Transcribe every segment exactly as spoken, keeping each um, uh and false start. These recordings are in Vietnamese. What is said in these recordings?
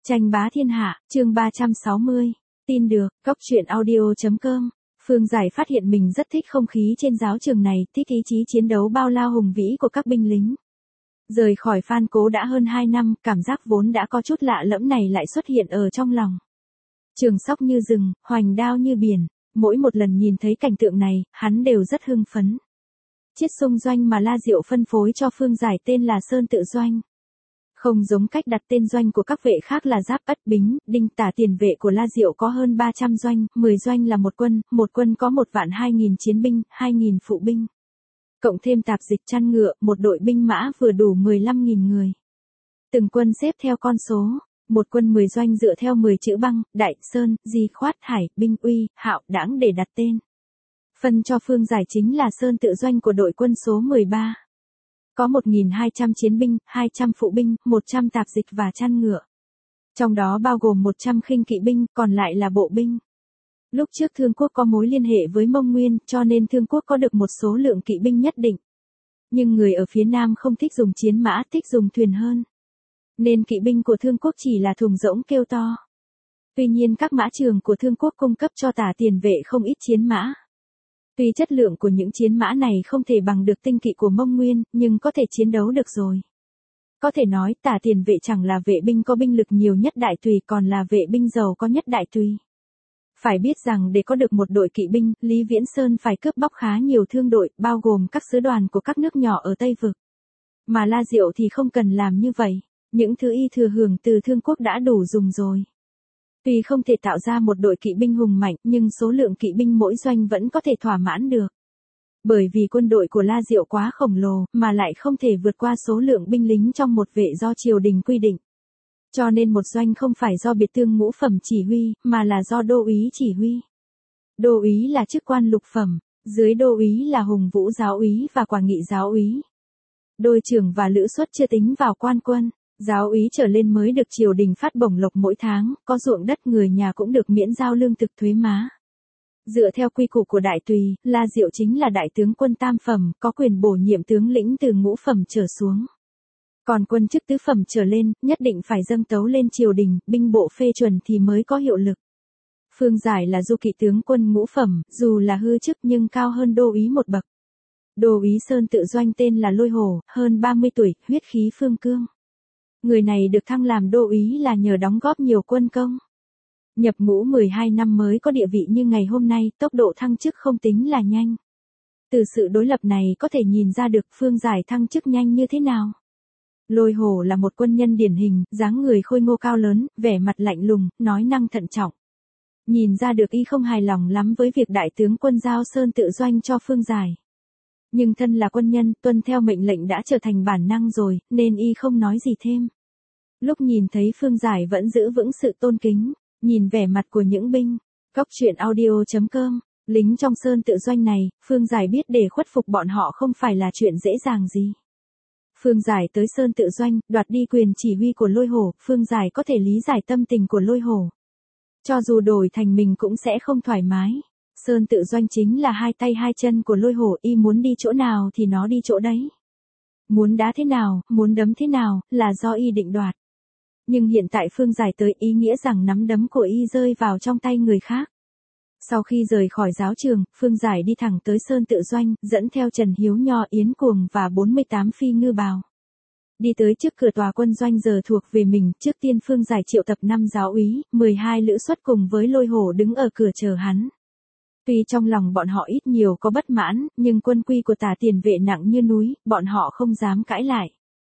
Tranh bá thiên hạ, chương ba trăm sáu mươi. Tin được, Cốc truyện audio.com. Phương Giải phát hiện mình rất thích không khí trên giáo trường này, thích ý chí chiến đấu bao la hùng vĩ của các binh lính. Rời khỏi Phan Cố đã hơn hai năm, cảm giác vốn đã có chút lạ lẫm này lại xuất hiện ở trong lòng. Trường sóc như rừng, hoành đao như biển, mỗi một lần nhìn thấy cảnh tượng này, hắn đều rất hưng phấn. Chiết xung doanh mà La Diệu phân phối cho Phương Giải tên là Sơn Tự Doanh. Không giống cách đặt tên doanh của các vệ khác là Giáp Ất Bính, Đinh Tả tiền vệ của La Diệu có hơn ba trăm doanh, mười doanh là một quân, một quân có một vạn hai nghìn chiến binh, hai nghìn phụ binh. Cộng thêm tạp dịch chăn ngựa, một đội binh mã vừa đủ mười lăm nghìn người. Từng quân xếp theo con số, một quân mười doanh dựa theo mười chữ băng, Đại, Sơn, Di, Khoát, Hải, Binh, Uy, Hạo, Đãng để đặt tên. Phân cho Phương Giải chính là Sơn Tự Doanh của đội quân số mười ba. Có một nghìn hai trăm chiến binh, hai trăm phụ binh, một trăm tạp dịch và chăn ngựa. Trong đó bao gồm một trăm khinh kỵ binh, còn lại là bộ binh. Lúc trước Thương Quốc có mối liên hệ với Mông Nguyên, cho nên Thương Quốc có được một số lượng kỵ binh nhất định. Nhưng người ở phía Nam không thích dùng chiến mã, thích dùng thuyền hơn. Nên kỵ binh của Thương Quốc chỉ là thùng rỗng kêu to. Tuy nhiên các mã trường của Thương Quốc cung cấp cho Tả tiền vệ không ít chiến mã. Tuy chất lượng của những chiến mã này không thể bằng được tinh kỵ của Mông Nguyên, nhưng có thể chiến đấu được rồi. Có thể nói Tả tiền vệ chẳng là vệ binh có binh lực nhiều nhất đại tùy, còn là vệ binh giàu có nhất đại tùy. Phải biết rằng để có được một đội kỵ binh, Lý Viễn Sơn phải cướp bóc khá nhiều thương đội, bao gồm các sứ đoàn của các nước nhỏ ở Tây Vực. Mà La Diệu thì không cần làm như vậy, những thứ y thừa hưởng từ Thương Quốc đã đủ dùng rồi. Tuy không thể tạo ra một đội kỵ binh hùng mạnh, nhưng số lượng kỵ binh mỗi doanh vẫn có thể thỏa mãn được. Bởi vì quân đội của La Diệu quá khổng lồ, mà lại không thể vượt qua số lượng binh lính trong một vệ do triều đình quy định. Cho nên một doanh không phải do biệt tương ngũ phẩm chỉ huy, mà là do đô úy chỉ huy. Đô úy là chức quan lục phẩm, dưới đô úy là hùng vũ giáo úy và quả nghị giáo úy. Đôi trưởng và lữ suất chưa tính vào quan quân. Giáo úy trở lên mới được triều đình phát bổng lộc mỗi tháng, có ruộng đất người nhà cũng được miễn giao lương thực thuế má. Dựa theo quy củ của đại tùy, La Diệu chính là đại tướng quân tam phẩm, có quyền bổ nhiệm tướng lĩnh từ ngũ phẩm trở xuống. Còn quân chức tứ phẩm trở lên, nhất định phải dâng tấu lên triều đình, binh bộ phê chuẩn thì mới có hiệu lực. Phương Giải là du kỵ tướng quân ngũ phẩm, dù là hư chức nhưng cao hơn đô úy một bậc. Đô úy Sơn Tự Doanh tên là Lôi Hổ, hơn ba mươi tuổi, huyết khí phương cương. Người này được thăng làm đô úy là nhờ đóng góp nhiều quân công. Nhập ngũ mười hai năm mới có địa vị như ngày hôm nay, tốc độ thăng chức không tính là nhanh. Từ sự đối lập này có thể nhìn ra được Phương Giải thăng chức nhanh như thế nào. Lôi Hổ là một quân nhân điển hình, dáng người khôi ngô cao lớn, vẻ mặt lạnh lùng, nói năng thận trọng. Nhìn ra được y không hài lòng lắm với việc đại tướng quân giao Sơn Tự Doanh cho Phương Giải. Nhưng thân là quân nhân, tuân theo mệnh lệnh đã trở thành bản năng rồi, nên y không nói gì thêm. Lúc nhìn thấy Phương Giải vẫn giữ vững sự tôn kính, nhìn vẻ mặt của những binh, Cốc truyện audio.com, lính trong Sơn Tự Doanh này, Phương Giải biết để khuất phục bọn họ không phải là chuyện dễ dàng gì. Phương Giải tới Sơn Tự Doanh, đoạt đi quyền chỉ huy của Lôi Hổ, Phương Giải có thể lý giải tâm tình của Lôi Hổ. Cho dù đổi thành mình cũng sẽ không thoải mái. Sơn Tự Doanh chính là hai tay hai chân của Lôi Hổ, y muốn đi chỗ nào thì nó đi chỗ đấy. Muốn đá thế nào, muốn đấm thế nào, là do y định đoạt. Nhưng hiện tại Phương Giải tới, ý nghĩa rằng nắm đấm của y rơi vào trong tay người khác. Sau khi rời khỏi giáo trường, Phương Giải đi thẳng tới Sơn Tự Doanh, dẫn theo Trần Hiếu Nho, Yến Cuồng và bốn mươi tám phi ngư bào. Đi tới trước cửa tòa quân doanh giờ thuộc về mình, trước tiên Phương Giải triệu tập năm giáo úy, mười hai lữ suất cùng với Lôi Hổ đứng ở cửa chờ hắn. Tuy trong lòng bọn họ ít nhiều có bất mãn, nhưng quân quy của Tả tiền vệ nặng như núi, bọn họ không dám cãi lại.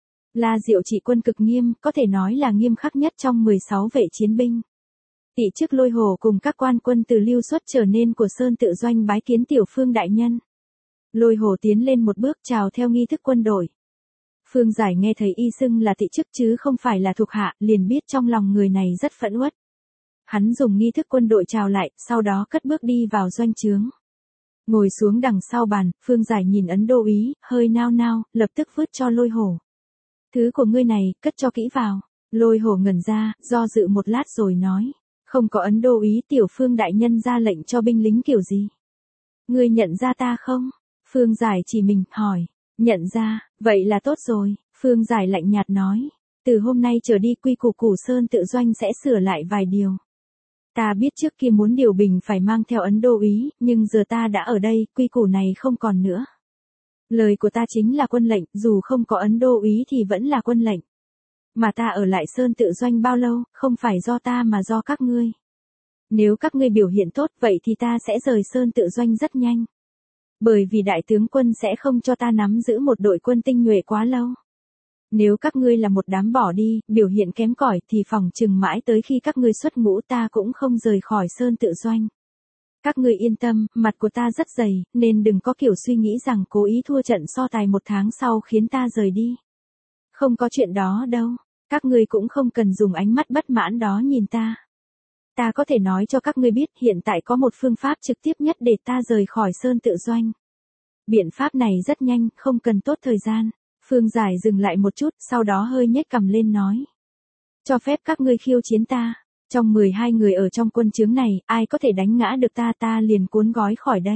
La Diệu trị quân cực nghiêm, có thể nói là nghiêm khắc nhất trong mười sáu vệ chiến binh. Tị chức Lôi Hổ cùng các quan quân từ lưu xuất trở nên của Sơn Tự Doanh bái kiến tiểu Phương đại nhân. Lôi Hổ tiến lên một bước chào theo nghi thức quân đội. Phương Giải nghe thấy y xưng là tị chức chứ không phải là thuộc hạ, liền biết trong lòng người này rất phẫn uất. Hắn dùng nghi thức quân đội chào lại, sau đó cất bước đi vào doanh trướng. Ngồi xuống đằng sau bàn, Phương Giải nhìn ấn đô úy, hơi nao nao, lập tức vứt cho Lôi Hổ. Thứ của ngươi này, cất cho kỹ vào. Lôi Hổ ngẩn ra, do dự một lát rồi nói. Không có ấn đô úy, tiểu Phương đại nhân ra lệnh cho binh lính kiểu gì? Ngươi nhận ra ta không? Phương Giải chỉ mình, hỏi. Nhận ra, vậy là tốt rồi. Phương Giải lạnh nhạt nói. Từ hôm nay trở đi quy củ Củ Sơn tự doanh sẽ sửa lại vài điều. Ta biết trước kia muốn điều bình phải mang theo ấn đô úy, nhưng giờ ta đã ở đây, quy củ này không còn nữa. Lời của ta chính là quân lệnh, dù không có ấn đô úy thì vẫn là quân lệnh. Mà ta ở lại Sơn tự doanh bao lâu, không phải do ta mà do các ngươi. Nếu các ngươi biểu hiện tốt vậy thì ta sẽ rời Sơn tự doanh rất nhanh. Bởi vì đại tướng quân sẽ không cho ta nắm giữ một đội quân tinh nhuệ quá lâu. Nếu các ngươi là một đám bỏ đi, biểu hiện kém cỏi thì phòng chừng mãi tới khi các ngươi xuất ngũ ta cũng không rời khỏi Sơn tự doanh. Các ngươi yên tâm, mặt của ta rất dày, nên đừng có kiểu suy nghĩ rằng cố ý thua trận so tài một tháng sau khiến ta rời đi. Không có chuyện đó đâu, các ngươi cũng không cần dùng ánh mắt bất mãn đó nhìn ta. Ta có thể nói cho các ngươi biết hiện tại có một phương pháp trực tiếp nhất để ta rời khỏi Sơn tự doanh. Biện pháp này rất nhanh, không cần tốt thời gian. Phương Giải dừng lại một chút, sau đó hơi nhếch cằm lên nói. Cho phép các ngươi khiêu chiến ta. Trong mười hai người ở trong quân chướng này, ai có thể đánh ngã được ta ta liền cuốn gói khỏi đây.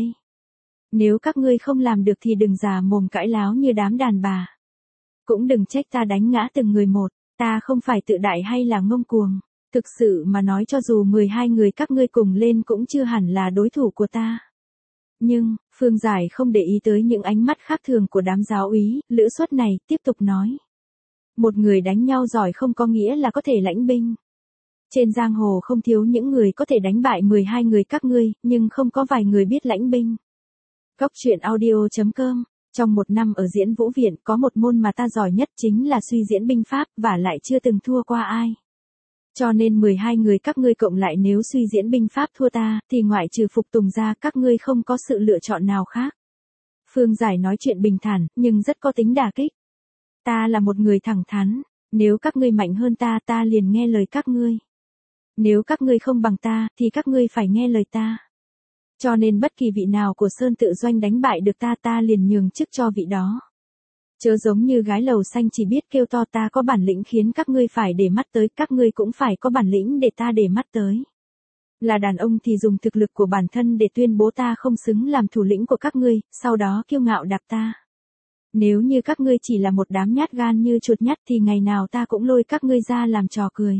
Nếu các ngươi không làm được thì đừng già mồm cãi láo như đám đàn bà. Cũng đừng trách ta đánh ngã từng người một, ta không phải tự đại hay là ngông cuồng. Thực sự mà nói cho dù mười hai người các ngươi cùng lên cũng chưa hẳn là đối thủ của ta. Nhưng, Phương Giải không để ý tới những ánh mắt khác thường của đám giáo úy, lữ suất này, tiếp tục nói. Một người đánh nhau giỏi không có nghĩa là có thể lãnh binh. Trên giang hồ không thiếu những người có thể đánh bại mười hai người các ngươi, nhưng không có vài người biết lãnh binh. Góc truyện audio chấm com. Trong một năm ở diễn vũ viện có một môn mà ta giỏi nhất chính là suy diễn binh pháp và lại chưa từng thua qua ai. Cho nên mười hai người các ngươi cộng lại nếu suy diễn binh pháp thua ta, thì ngoại trừ phục tùng ra các ngươi không có sự lựa chọn nào khác. Phương Giải nói chuyện bình thản, nhưng rất có tính đả kích. Ta là một người thẳng thắn, nếu các ngươi mạnh hơn ta ta liền nghe lời các ngươi. Nếu các ngươi không bằng ta, thì các ngươi phải nghe lời ta. Cho nên bất kỳ vị nào của Sơn tự doanh đánh bại được ta ta liền nhường chức cho vị đó. Chớ giống như gái lầu xanh chỉ biết kêu to ta có bản lĩnh khiến các ngươi phải để mắt tới, các ngươi cũng phải có bản lĩnh để ta để mắt tới. Là đàn ông thì dùng thực lực của bản thân để tuyên bố ta không xứng làm thủ lĩnh của các ngươi, sau đó kiêu ngạo đạp ta. Nếu như các ngươi chỉ là một đám nhát gan như chuột nhắt thì ngày nào ta cũng lôi các ngươi ra làm trò cười.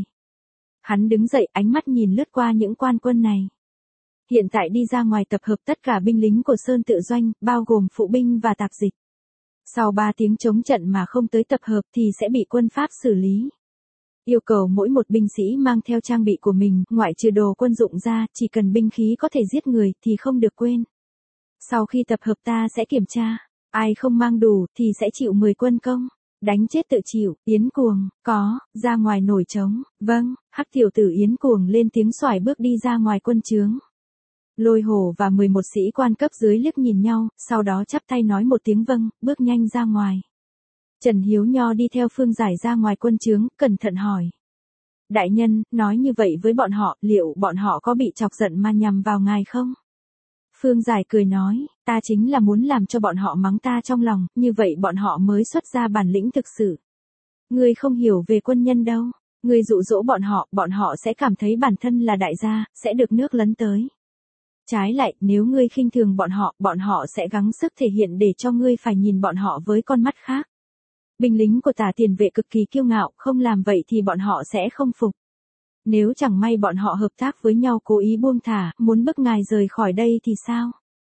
Hắn đứng dậy, ánh mắt nhìn lướt qua những quan quân này. Hiện tại đi ra ngoài tập hợp tất cả binh lính của Sơn tự doanh, bao gồm phụ binh và tạp dịch. Sau ba tiếng chống trận mà không tới tập hợp thì sẽ bị quân Pháp xử lý. Yêu cầu mỗi một binh sĩ mang theo trang bị của mình, ngoại trừ đồ quân dụng ra, chỉ cần binh khí có thể giết người thì không được quên. Sau khi tập hợp ta sẽ kiểm tra, ai không mang đủ thì sẽ chịu mười quân công. Đánh chết tự chịu. Yến Cuồng, có, ra ngoài nổi trống, vâng. Hắc tiểu tử Yến Cuồng lên tiếng xoải bước đi ra ngoài quân trướng. Lôi Hổ và mười một sĩ quan cấp dưới liếc nhìn nhau, sau đó chắp tay nói một tiếng vâng, bước nhanh ra ngoài. Trần Hiếu Nho đi theo Phương Giải ra ngoài quân trướng, cẩn thận hỏi. Đại nhân, nói như vậy với bọn họ, liệu bọn họ có bị chọc giận mà nhằm vào ngài không? Phương Giải cười nói, ta chính là muốn làm cho bọn họ mắng ta trong lòng, như vậy bọn họ mới xuất ra bản lĩnh thực sự. Ngươi không hiểu về quân nhân đâu, ngươi dụ dỗ bọn họ, bọn họ sẽ cảm thấy bản thân là đại gia, sẽ được nước lấn tới. Trái lại, nếu ngươi khinh thường bọn họ, bọn họ sẽ gắng sức thể hiện để cho ngươi phải nhìn bọn họ với con mắt khác. Binh lính của Tả Tiền Vệ cực kỳ kiêu ngạo, không làm vậy thì bọn họ sẽ không phục. Nếu chẳng may bọn họ hợp tác với nhau cố ý buông thả, muốn bức ngài rời khỏi đây thì sao?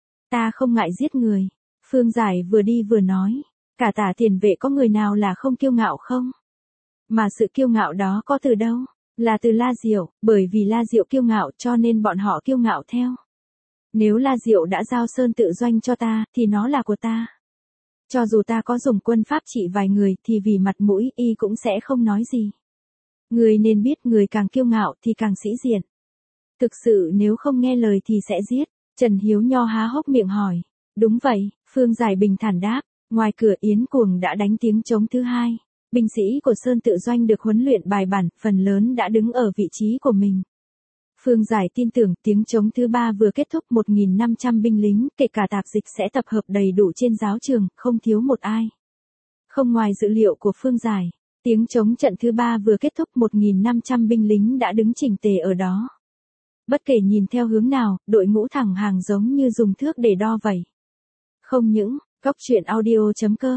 Ta không ngại giết người. Phương Giải vừa đi vừa nói, cả Tả Tiền Vệ có người nào là không kiêu ngạo không? Mà sự kiêu ngạo đó có từ đâu? Là từ La Diệu, bởi vì La Diệu kiêu ngạo cho nên bọn họ kiêu ngạo theo. Nếu La Diệu đã giao Sơn tự doanh cho ta, thì nó là của ta. Cho dù ta có dùng quân pháp trị vài người thì vì mặt mũi y cũng sẽ không nói gì. Người nên biết người càng kiêu ngạo thì càng sĩ diện. Thực sự nếu không nghe lời thì sẽ giết. Trần Hiếu Nho há hốc miệng hỏi. Đúng vậy, Phương Giải bình thản đáp. Ngoài cửa Yến Cuồng đã đánh tiếng trống thứ hai. Binh sĩ của Sơn tự doanh được huấn luyện bài bản, phần lớn đã đứng ở vị trí của mình. Phương Giải tin tưởng tiếng trống thứ ba vừa kết thúc một nghìn năm trăm binh lính, kể cả tạp dịch sẽ tập hợp đầy đủ trên giáo trường, không thiếu một ai. Không ngoài dự liệu của Phương Giải, tiếng trống trận thứ ba vừa kết thúc một nghìn năm trăm binh lính đã đứng chỉnh tề ở đó. Bất kể nhìn theo hướng nào, đội ngũ thẳng hàng giống như dùng thước để đo vậy. Không những, góc truyện audio chấm com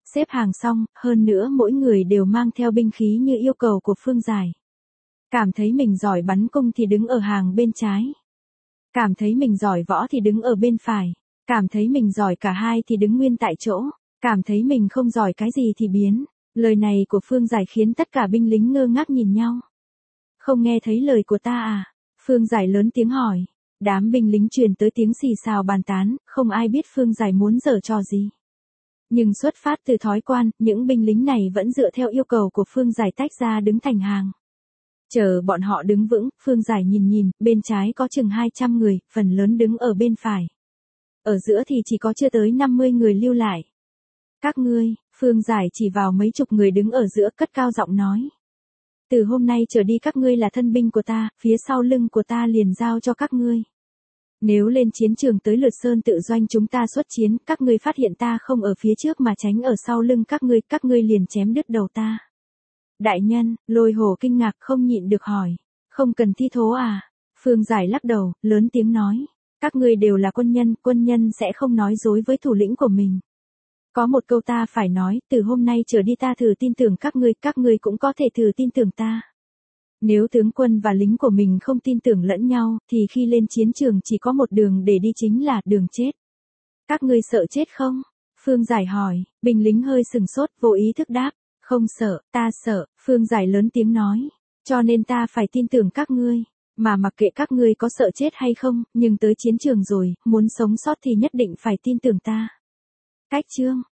Xếp hàng xong, hơn nữa mỗi người đều mang theo binh khí như yêu cầu của Phương Giải. Cảm thấy mình giỏi bắn cung thì đứng ở hàng bên trái. Cảm thấy mình giỏi võ thì đứng ở bên phải. Cảm thấy mình giỏi cả hai thì đứng nguyên tại chỗ. Cảm thấy mình không giỏi cái gì thì biến. Lời này của Phương Giải khiến tất cả binh lính ngơ ngác nhìn nhau. Không nghe thấy lời của ta à? Phương Giải lớn tiếng hỏi. Đám binh lính truyền tới tiếng xì xào bàn tán, không ai biết Phương Giải muốn giở trò gì. Nhưng xuất phát từ thói quen, những binh lính này vẫn dựa theo yêu cầu của Phương Giải tách ra đứng thành hàng. Chờ bọn họ đứng vững, Phương Giải nhìn nhìn, bên trái có chừng hai trăm người, phần lớn đứng ở bên phải. Ở giữa thì chỉ có chưa tới năm mươi người lưu lại. Các ngươi, Phương Giải chỉ vào mấy chục người đứng ở giữa, cất cao giọng nói. Từ hôm nay trở đi các ngươi là thân binh của ta, phía sau lưng của ta liền giao cho các ngươi. Nếu lên chiến trường tới lượt sơn tự doanh chúng ta xuất chiến, các ngươi phát hiện ta không ở phía trước mà tránh ở sau lưng các ngươi, các ngươi liền chém đứt đầu ta. Đại nhân, Lôi Hổ kinh ngạc không nhịn được hỏi. Không cần thi thố à? Phương Giải lắc đầu, lớn tiếng nói. Các ngươi đều là quân nhân, quân nhân sẽ không nói dối với thủ lĩnh của mình. Có một câu ta phải nói, từ hôm nay trở đi ta thử tin tưởng các ngươi, các ngươi cũng có thể thử tin tưởng ta. Nếu tướng quân và lính của mình không tin tưởng lẫn nhau, thì khi lên chiến trường chỉ có một đường để đi chính là đường chết. Các ngươi sợ chết không? Phương Giải hỏi, binh lính hơi sừng sốt, vô ý thức đáp. Không sợ, ta sợ, Phương Giải lớn tiếng nói. Cho nên ta phải tin tưởng các ngươi. Mà mặc kệ các ngươi có sợ chết hay không, nhưng tới chiến trường rồi, muốn sống sót thì nhất định phải tin tưởng ta. Cách chương.